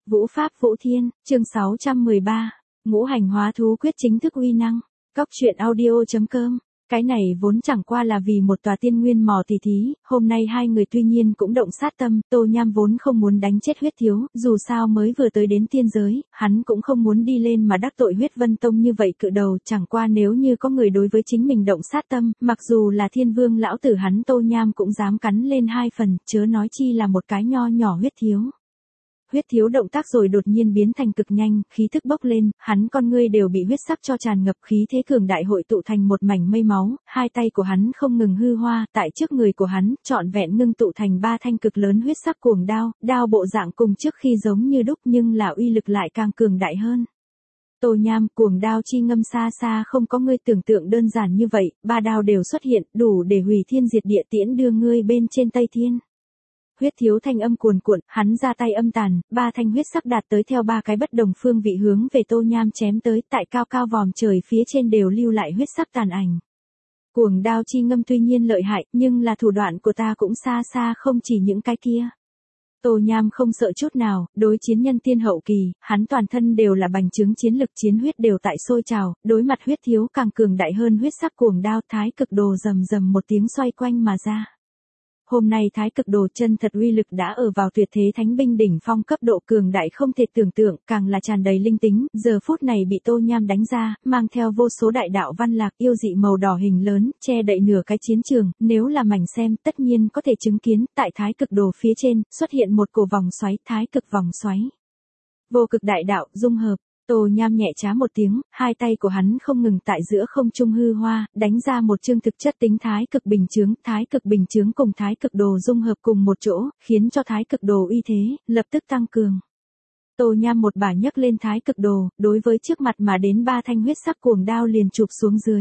Vũ Pháp Vũ Thiên, chương 613, Ngũ hành hóa thú quyết chính thức uy năng. Cóc truyện audio.com. Cái này vốn chẳng qua là vì một tòa tiên nguyên mỏ tỉ thí, hôm nay hai người tuy nhiên cũng động sát tâm, Tô Nham vốn không muốn đánh chết Huyết Thiếu, dù sao mới vừa tới đến tiên giới, hắn cũng không muốn đi lên mà đắc tội Huyết Vân Tông như vậy cự đầu, chẳng qua nếu như có người đối với chính mình động sát tâm, mặc dù là Thiên Vương lão tử hắn Tô Nham cũng dám cắn lên hai phần, chớ nói chi là một cái nho nhỏ Huyết Thiếu. Huyết Thiếu động tác rồi đột nhiên biến thành cực nhanh, khí thức bốc lên, hắn con ngươi đều bị huyết sắc cho tràn ngập, khí thế cường đại hội tụ thành một mảnh mây máu, hai tay của hắn không ngừng hư hoa, tại trước người của hắn, trọn vẹn ngưng tụ thành ba thanh cực lớn huyết sắc cuồng đao, đao bộ dạng cùng trước khi giống như đúc nhưng là uy lực lại càng cường đại hơn. Tô Nham, cuồng đao chi ngâm xa xa không có ngươi tưởng tượng đơn giản như vậy, ba đao đều xuất hiện, đủ để hủy thiên diệt địa tiễn đưa ngươi bên trên Tây Thiên. Huyết Thiếu thanh âm cuồn cuộn, hắn ra tay âm tàn, ba thanh huyết sắc đạt tới theo ba cái bất đồng phương vị hướng về Tô Nham chém tới, tại cao cao vòm trời phía trên đều lưu lại huyết sắc tàn ảnh. Cuồng đao chi ngâm tuy nhiên lợi hại, nhưng là thủ đoạn của ta cũng xa xa không chỉ những cái kia. Tô Nham không sợ chút nào, đối chiến nhân tiên hậu kỳ, hắn toàn thân đều là bành trướng chiến lực, chiến huyết đều tại sôi trào, đối mặt Huyết Thiếu càng cường đại hơn huyết sắc cuồng đao, thái cực đồ rầm rầm một tiếng xoay quanh mà ra. Hôm nay thái cực đồ chân thật uy lực đã ở vào tuyệt thế thánh binh đỉnh phong cấp độ cường đại không thể tưởng tượng, càng là tràn đầy linh tính, giờ phút này bị Tô Nham đánh ra, mang theo vô số đại đạo văn lạc yêu dị màu đỏ hình lớn, che đậy nửa cái chiến trường, nếu là mảnh xem, tất nhiên có thể chứng kiến, tại thái cực đồ phía trên, xuất hiện một cổ vòng xoáy, thái cực vòng xoáy. Vô cực đại đạo, dung hợp. Tô Nham nhẹ trá một tiếng, hai tay của hắn không ngừng tại giữa không trung hư hoa, đánh ra một chương thực chất tính thái cực bình chướng cùng thái cực đồ dung hợp cùng một chỗ, khiến cho thái cực đồ uy thế, lập tức tăng cường. Tô Nham một bả nhấc lên thái cực đồ, đối với trước mặt mà đến ba thanh huyết sắc cuồng đao liền chụp xuống dưới.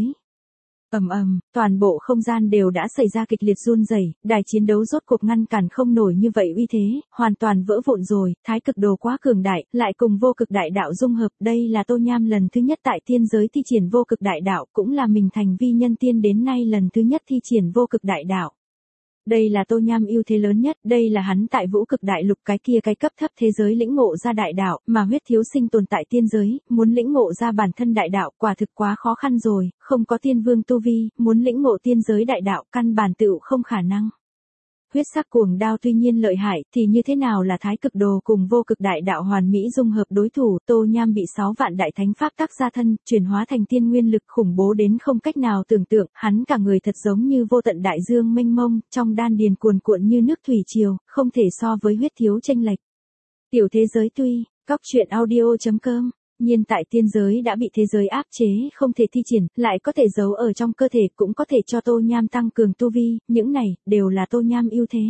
Ầm ầm, toàn bộ không gian đều đã xảy ra kịch liệt run rẩy, đài chiến đấu rốt cuộc ngăn cản không nổi như vậy uy thế, hoàn toàn vỡ vụn rồi, thái cực đồ quá cường đại, lại cùng vô cực đại đạo dung hợp, đây là Tô Nham lần thứ nhất tại tiên giới thi triển vô cực đại đạo, cũng là mình thành vi nhân tiên đến nay lần thứ nhất thi triển vô cực đại đạo. Đây là Tô Nham ưu thế lớn nhất, đây là hắn tại vũ cực đại lục cái kia cái cấp thấp thế giới lĩnh ngộ ra đại đạo, mà Huyết Thiếu sinh tồn tại tiên giới, muốn lĩnh ngộ ra bản thân đại đạo quả thực quá khó khăn rồi, không có tiên vương tu vi, muốn lĩnh ngộ tiên giới đại đạo căn bản tựu không khả năng. Huyết sắc cuồng đao tuy nhiên lợi hại, thì như thế nào là thái cực đồ cùng vô cực đại đạo hoàn mỹ dung hợp đối thủ, Tô Nham bị 6 vạn đại thánh pháp tác ra thân, chuyển hóa thành tiên nguyên lực khủng bố đến không cách nào tưởng tượng, hắn cả người thật giống như vô tận đại dương mênh mông, trong đan điền cuồn cuộn như nước thủy triều, không thể so với Huyết Thiếu chênh lệch. Tiểu thế giới tuy, cóc truyện audio.com. Nhiên tại tiên giới đã bị thế giới áp chế không thể thi triển, lại có thể giấu ở trong cơ thể cũng có thể cho Tô Nham tăng cường tu vi, những này, đều là Tô Nham ưu thế.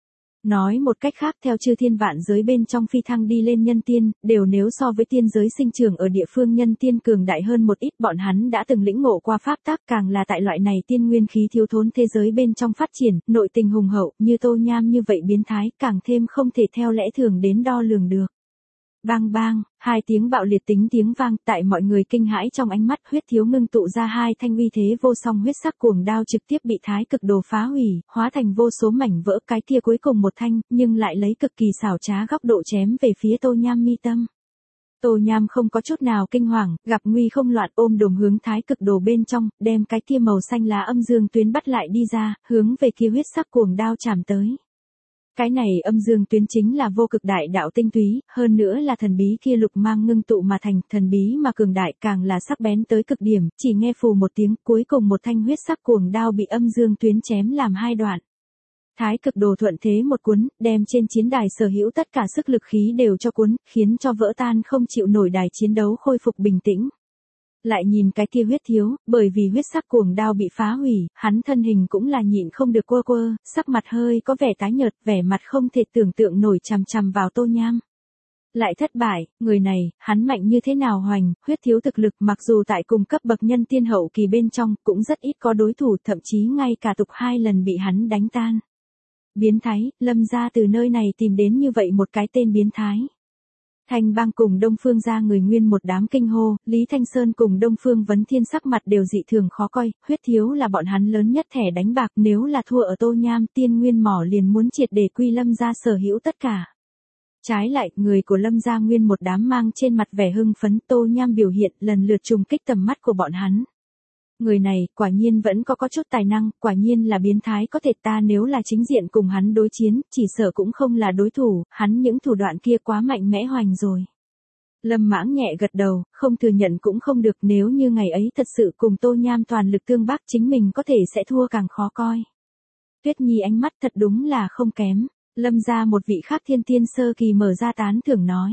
Nói một cách khác theo chư thiên vạn giới bên trong phi thăng đi lên nhân tiên, đều nếu so với tiên giới sinh trưởng ở địa phương nhân tiên cường đại hơn một ít bọn hắn đã từng lĩnh ngộ qua pháp tác càng là tại loại này tiên nguyên khí thiếu thốn thế giới bên trong phát triển, nội tình hùng hậu, như Tô Nham như vậy biến thái, càng thêm không thể theo lẽ thường đến đo lường được. Bang bang, hai tiếng bạo liệt tính tiếng vang, tại mọi người kinh hãi trong ánh mắt Huyết Thiếu ngưng tụ ra hai thanh uy thế vô song huyết sắc cuồng đao trực tiếp bị thái cực đồ phá hủy, hóa thành vô số mảnh vỡ, cái kia cuối cùng một thanh, nhưng lại lấy cực kỳ xảo trá góc độ chém về phía Tô Nham mi tâm. Tô Nham không có chút nào kinh hoàng, gặp nguy không loạn ôm đồm hướng thái cực đồ bên trong, đem cái kia màu xanh lá âm dương tuyến bắt lại đi ra, hướng về kia huyết sắc cuồng đao chạm tới. Cái này âm dương tuyến chính là vô cực đại đạo tinh túy, hơn nữa là thần bí kia lục mang ngưng tụ mà thành, thần bí mà cường đại càng là sắc bén tới cực điểm, chỉ nghe phù một tiếng, cuối cùng một thanh huyết sắc cuồng đao bị âm dương tuyến chém làm hai đoạn. Thái cực đồ thuận thế một cuốn, đem trên chiến đài sở hữu tất cả sức lực khí đều cho cuốn, khiến cho vỡ tan không chịu nổi đài chiến đấu khôi phục bình tĩnh. Lại nhìn cái kia Huyết Thiếu, bởi vì huyết sắc cuồng đao bị phá hủy, hắn thân hình cũng là nhịn không được quơ quơ, sắc mặt hơi có vẻ tái nhợt, vẻ mặt không thể tưởng tượng nổi chằm chằm vào Tô Nham. Lại thất bại, người này, hắn mạnh như thế nào hoành, Huyết Thiếu thực lực mặc dù tại cùng cấp bậc nhân tiên hậu kỳ bên trong, cũng rất ít có đối thủ, thậm chí ngay cả tục 2 lần bị hắn đánh tan. Biến thái, Lâm gia từ nơi này tìm đến như vậy một cái tên biến thái. Thanh Bang cùng Đông Phương gia người nguyên một đám kinh hô, Lý Thanh Sơn cùng Đông Phương Vấn Thiên sắc mặt đều dị thường khó coi, Huyết Thiếu là bọn hắn lớn nhất thẻ đánh bạc, nếu là thua ở Tô Nham, tiên nguyên mỏ liền muốn triệt để quy Lâm gia sở hữu tất cả. Trái lại, người của Lâm gia nguyên một đám mang trên mặt vẻ hưng phấn, Tô Nham biểu hiện lần lượt trùng kích tầm mắt của bọn hắn. Người này, quả nhiên vẫn có chút tài năng, quả nhiên là biến thái, có thể ta nếu là chính diện cùng hắn đối chiến, chỉ sợ cũng không là đối thủ, hắn những thủ đoạn kia quá mạnh mẽ hoành rồi. Lâm Mãng nhẹ gật đầu, không thừa nhận cũng không được, nếu như ngày ấy thật sự cùng Tô Nham toàn lực tương bác, chính mình có thể sẽ thua càng khó coi. Tuyết Nhi ánh mắt thật đúng là không kém. Lâm gia một vị khác thiên tiên sơ kỳ mở ra tán thưởng nói.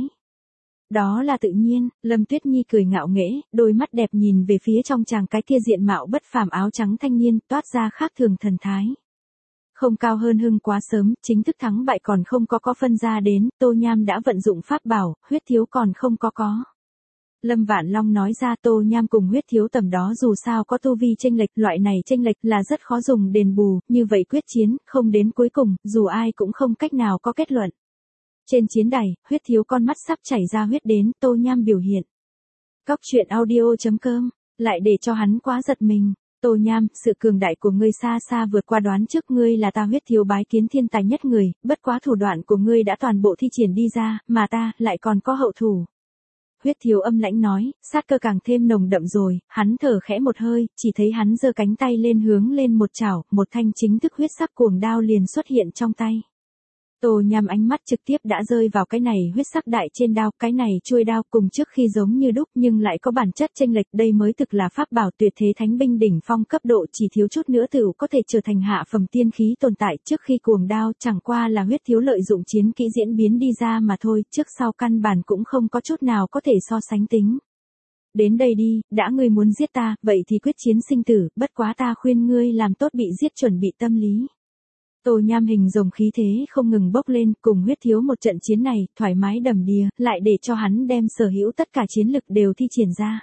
Đó là tự nhiên, Lâm Tuyết Nhi cười ngạo nghễ, đôi mắt đẹp nhìn về phía trong chàng cái kia diện mạo bất phàm áo trắng thanh niên, toát ra khác thường thần thái. Không cao hơn hưng quá sớm, chính thức thắng bại còn không có phân ra đến, Tô Nham đã vận dụng pháp bảo, huyết thiếu còn không có. Lâm Vạn Long nói ra, Tô Nham cùng huyết thiếu tầm đó dù sao có tu vi chênh lệch, loại này chênh lệch là rất khó dùng đền bù, như vậy quyết chiến, không đến cuối cùng, dù ai cũng không cách nào có kết luận. Trên chiến đài, huyết thiếu con mắt sắp chảy ra huyết đến, Tô Nham biểu hiện. Cóc truyện audio.com, lại để cho hắn quá giật mình. Tô Nham, sự cường đại của ngươi xa xa vượt qua đoán trước, ngươi là ta huyết thiếu bái kiến thiên tài nhất người, bất quá thủ đoạn của ngươi đã toàn bộ thi triển đi ra, mà ta, lại còn có hậu thủ. Huyết thiếu âm lãnh nói, sát cơ càng thêm nồng đậm rồi, hắn thở khẽ một hơi, chỉ thấy hắn giơ cánh tay lên hướng lên một chảo, một thanh chính thức huyết sắc cuồng đao liền xuất hiện trong tay. Tô Nham ánh mắt trực tiếp đã rơi vào cái này huyết sắc đại trên đao, cái này chuôi đao cùng trước khi giống như đúc nhưng lại có bản chất chênh lệch, đây mới thực là pháp bảo tuyệt thế thánh binh đỉnh phong cấp độ, chỉ thiếu chút nữa tựu có thể trở thành hạ phẩm tiên khí tồn tại, trước khi cuồng đao chẳng qua là huyết thiếu lợi dụng chiến kỹ diễn biến đi ra mà thôi, trước sau căn bản cũng không có chút nào có thể so sánh tính. Đến đây đi, đã ngươi muốn giết ta, vậy thì quyết chiến sinh tử, bất quá ta khuyên ngươi làm tốt bị giết chuẩn bị tâm lý. Tô Nham hình rồng khí thế không ngừng bốc lên, cùng huyết thiếu một trận chiến này, thoải mái đầm đìa, lại để cho hắn đem sở hữu tất cả chiến lực đều thi triển ra.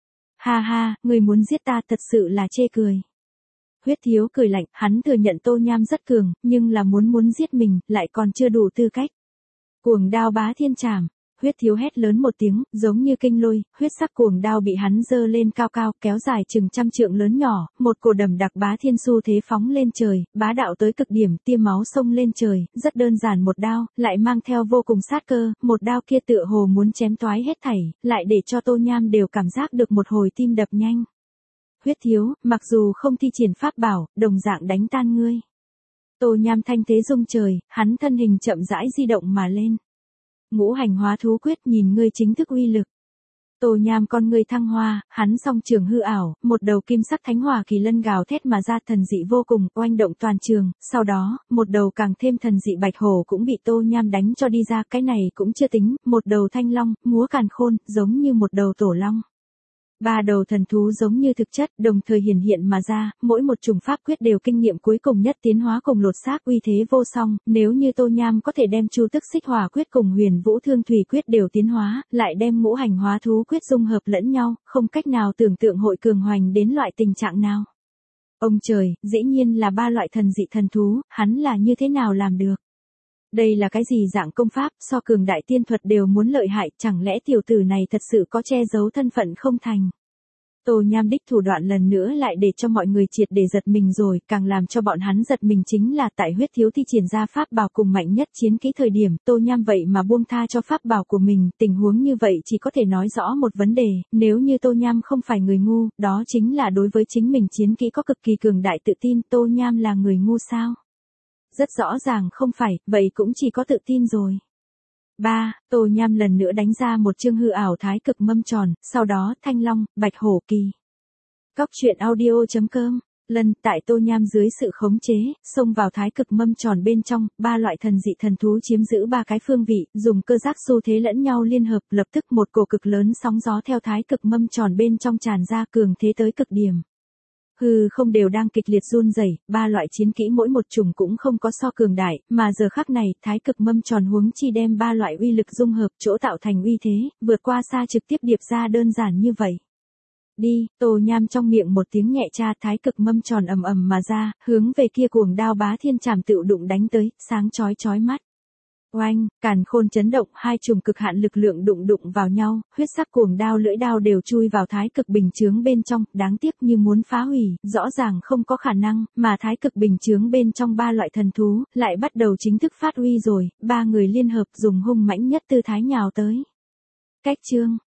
Ha ha, người muốn giết ta thật sự là chê cười. Huyết thiếu cười lạnh, hắn thừa nhận Tô Nham rất cường, nhưng là muốn giết mình, lại còn chưa đủ tư cách. Cuồng đao bá thiên trảm. Huyết thiếu hét lớn một tiếng, giống như kinh lôi, huyết sắc cuồng đao bị hắn giơ lên cao cao, kéo dài chừng trăm trượng lớn nhỏ, một cổ đầm đặc bá thiên xu thế phóng lên trời, bá đạo tới cực điểm, tia máu xông lên trời, rất đơn giản một đao, lại mang theo vô cùng sát cơ, một đao kia tựa hồ muốn chém toái hết thảy, lại để cho Tô Nham đều cảm giác được một hồi tim đập nhanh. Huyết thiếu, mặc dù không thi triển pháp bảo, đồng dạng đánh tan ngươi. Tô Nham thanh thế rung trời, hắn thân hình chậm rãi di động mà lên. Ngũ hành hóa thú quyết, nhìn ngươi chính thức uy lực. Tô Nham con ngươi thăng hoa, hắn song trường hư ảo, một đầu kim sắc thánh hỏa kỳ lân gào thét mà ra, thần dị vô cùng, oanh động toàn trường, sau đó, một đầu càng thêm thần dị bạch hổ cũng bị Tô Nham đánh cho đi ra, cái này cũng chưa tính, một đầu thanh long, múa càn khôn, giống như một đầu tổ long. Ba đầu thần thú giống như thực chất, đồng thời hiển hiện mà ra, mỗi một chủng pháp quyết đều kinh nghiệm cuối cùng nhất tiến hóa cùng lột xác, uy thế vô song, nếu như Tô Nham có thể đem Chu Tức Xích Hỏa quyết cùng Huyền Vũ Thương Thủy quyết đều tiến hóa, lại đem ngũ hành hóa thú quyết dung hợp lẫn nhau, không cách nào tưởng tượng hội cường hoành đến loại tình trạng nào. Ông trời, dĩ nhiên là ba loại thần dị thần thú, hắn là như thế nào làm được? Đây là cái gì dạng công pháp, so cường đại tiên thuật đều muốn lợi hại, chẳng lẽ tiểu tử này thật sự có che giấu thân phận không thành? Tô Nham đích thủ đoạn lần nữa lại để cho mọi người triệt để giật mình rồi, càng làm cho bọn hắn giật mình chính là tại huyết thiếu thi triển ra pháp bảo cùng mạnh nhất chiến kỹ thời điểm, Tô Nham vậy mà buông tha cho pháp bảo của mình, tình huống như vậy chỉ có thể nói rõ một vấn đề, nếu như Tô Nham không phải người ngu, đó chính là đối với chính mình chiến kỹ có cực kỳ cường đại tự tin, Tô Nham là người ngu sao? Rất rõ ràng không phải, vậy cũng chỉ có tự tin rồi. 3. Tô Nham lần nữa đánh ra một chương hư ảo thái cực mâm tròn, sau đó thanh long, bạch hổ kỳ. Cóc truyện audio.com, lần tại Tô Nham dưới sự khống chế, xông vào thái cực mâm tròn bên trong, ba loại thần dị thần thú chiếm giữ ba cái phương vị, dùng cơ giác xu thế lẫn nhau liên hợp, lập tức một cổ cực lớn sóng gió theo thái cực mâm tròn bên trong tràn ra, cường thế tới cực điểm. Hư không đều đang kịch liệt run rẩy, ba loại chiến kỹ mỗi một chủng cũng không có so cường đại, mà giờ khắc này, thái cực mâm tròn huống chi đem ba loại uy lực dung hợp, chỗ tạo thành uy thế, vượt qua xa trực tiếp điệp ra đơn giản như vậy. Đi, Tô Nham trong miệng một tiếng nhẹ tra, thái cực mâm tròn ầm ầm mà ra, hướng về kia cuồng đao bá thiên trảm tựu đụng đánh tới, sáng chói chói mắt. Oanh, càn khôn chấn động, hai chùm cực hạn lực lượng đụng vào nhau, huyết sắc cuồng đao lưỡi đao đều chui vào thái cực bình chướng bên trong, đáng tiếc như muốn phá hủy, rõ ràng không có khả năng, mà thái cực bình chướng bên trong ba loại thần thú, lại bắt đầu chính thức phát uy rồi, ba người liên hợp dùng hung mãnh nhất tư thái nhào tới. Cách chương